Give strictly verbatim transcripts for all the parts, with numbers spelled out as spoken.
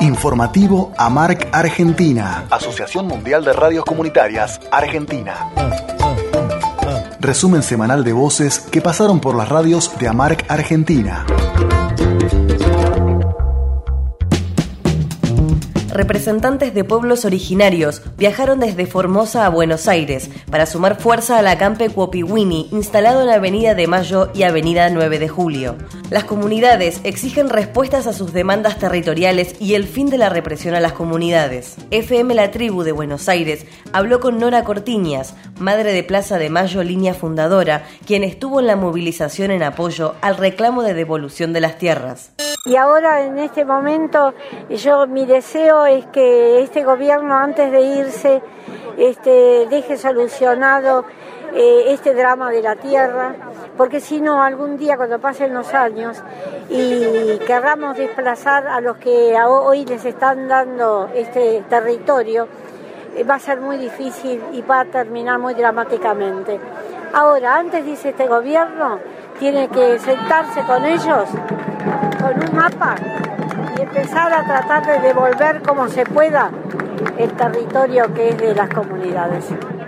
Informativo AMARC Argentina, Asociación Mundial de Radios Comunitarias Argentina. Resumen semanal de voces que pasaron por las radios de AMARC Argentina. Representantes de pueblos originarios viajaron desde Formosa a Buenos Aires para sumar fuerza al acampe Cuopiwini, instalado en Avenida de Mayo y Avenida nueve de Julio. Las comunidades exigen respuestas a sus demandas territoriales y el fin de la represión a las comunidades. F M La Tribu de Buenos Aires habló con Nora Cortiñas, madre de Plaza de Mayo, línea fundadora, quien estuvo en la movilización en apoyo al reclamo de devolución de las tierras. Y ahora, en este momento, yo mi deseo es que este gobierno, antes de irse, este, deje solucionado eh, este drama de la tierra, porque si no, algún día, cuando pasen los años y querramos desplazar a los que hoy les están dando este territorio, eh, va a ser muy difícil y va a terminar muy dramáticamente. Ahora, antes, dice este gobierno, tiene que sentarse con ellos con un mapa y empezar a tratar de devolver como se pueda el territorio que es de las comunidades.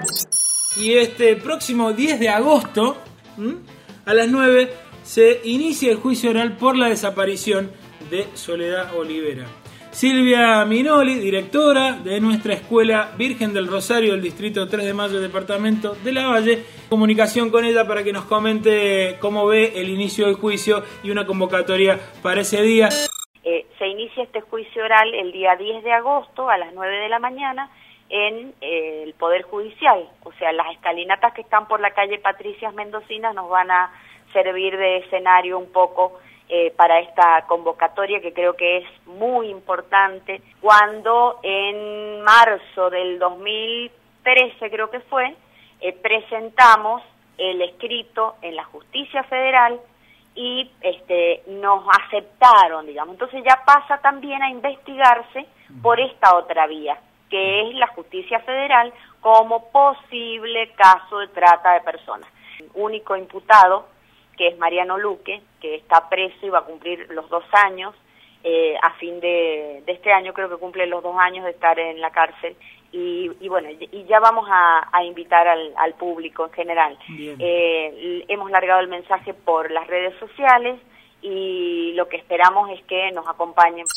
Y este próximo diez de agosto, ¿m? a las nueve, se inicia el juicio oral por la desaparición de Soledad Olivera. Silvia Minoli, directora de nuestra Escuela Virgen del Rosario del Distrito tres de Mayo, Departamento de La Valle. Comunicación con ella para que nos comente cómo ve el inicio del juicio y una convocatoria para ese día. Eh, se inicia este juicio oral el día diez de agosto a las nueve de la mañana en eh, el Poder Judicial. O sea, las escalinatas que están por la calle Patricias Mendocinas nos van a servir de escenario un poco Eh, para esta convocatoria, que creo que es muy importante. Cuando en marzo del dos mil trece, creo que fue, eh, presentamos el escrito en la Justicia Federal y este, nos aceptaron, digamos. Entonces ya pasa también a investigarse por esta otra vía, que es la Justicia Federal como posible caso de trata de personas. El único imputado, que es Mariano Luque, que está preso y va a cumplir los dos años, eh, a fin de, de este año creo que cumple los dos años de estar en la cárcel, y, y bueno, y ya vamos a, a invitar al, al público en general. Eh, hemos largado el mensaje por las redes sociales y lo que esperamos es que nos acompañen.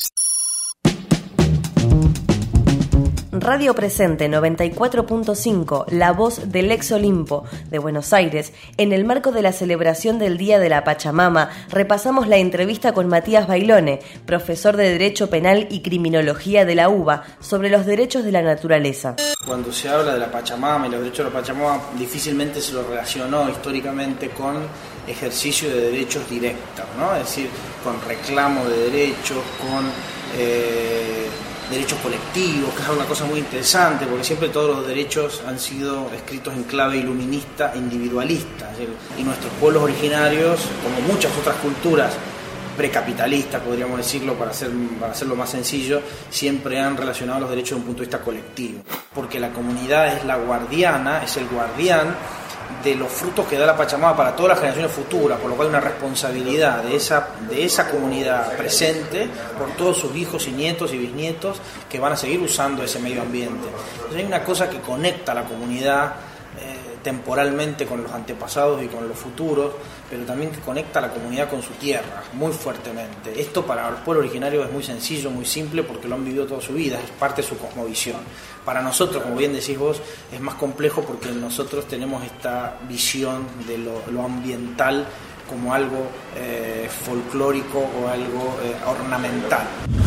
Radio Presente noventa y cuatro punto cinco, la voz del ex Olimpo de Buenos Aires. En el marco de la celebración del Día de la Pachamama, repasamos la entrevista con Matías Bailone, profesor de Derecho Penal y Criminología de la UBA, sobre los derechos de la naturaleza. Cuando se habla de la Pachamama y los derechos de la Pachamama, difícilmente se lo relacionó históricamente con ejercicio de derechos directos, ¿no? Es decir, con reclamo de derechos, con Eh, derechos colectivos, que es una cosa muy interesante, porque siempre todos los derechos han sido escritos en clave iluminista, individualista, y nuestros pueblos originarios, como muchas otras culturas precapitalistas, podríamos decirlo, para, hacer, para hacerlo más sencillo, siempre han relacionado los derechos desde un punto de vista colectivo, porque la comunidad es la guardiana, es el guardián de los frutos que da la Pachamama para todas las generaciones futuras, por lo cual hay una responsabilidad de esa, de esa comunidad presente por todos sus hijos y nietos y bisnietos que van a seguir usando ese medio ambiente. Entonces hay una cosa que conecta a la comunidad eh, temporalmente con los antepasados y con los futuros, pero también que conecta a la comunidad con su tierra muy fuertemente. Esto para los pueblos originarios es muy sencillo, muy simple, porque lo han vivido toda su vida, es parte de su cosmovisión. Para nosotros, como bien decís vos, es más complejo porque nosotros tenemos esta visión de lo, lo ambiental como algo eh, folclórico o algo eh, ornamental.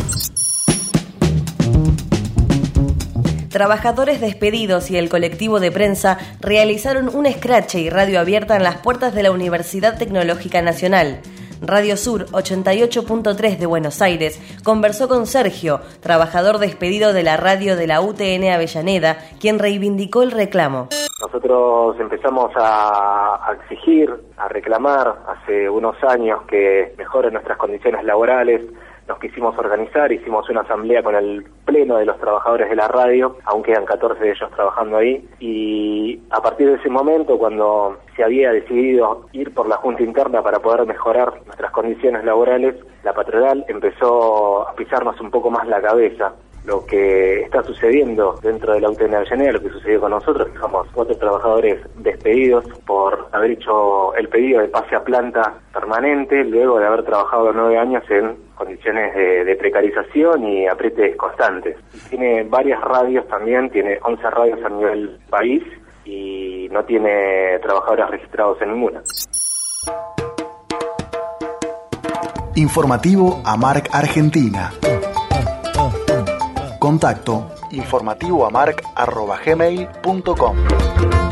Trabajadores despedidos y el colectivo de prensa realizaron un escrache y radio abierta en las puertas de la Universidad Tecnológica Nacional. Radio Sur ochenta y ocho punto tres de Buenos Aires conversó con Sergio, trabajador despedido de la radio de la U T N Avellaneda, quien reivindicó el reclamo. Nosotros empezamos a, a exigir, a reclamar hace unos años que mejoren nuestras condiciones laborales. Nos quisimos organizar, hicimos una asamblea con el pleno de los trabajadores de la radio, aún quedan catorce de ellos trabajando ahí, y a partir de ese momento, cuando se había decidido ir por la Junta Interna para poder mejorar nuestras condiciones laborales, la patronal empezó a pisarnos un poco más la cabeza. Lo que está sucediendo dentro de la U T N de Avellaneda, lo que sucedió con nosotros, que somos cuatro trabajadores despedidos por haber hecho el pedido de pase a planta permanente, luego de haber trabajado nueve años en condiciones de, de precarización y aprietes constantes. Tiene varias radios también, tiene once radios a nivel país y no tiene trabajadores registrados en ninguna. Informativo Amarc Argentina. Contacto informativoamarc arroba gmail punto com.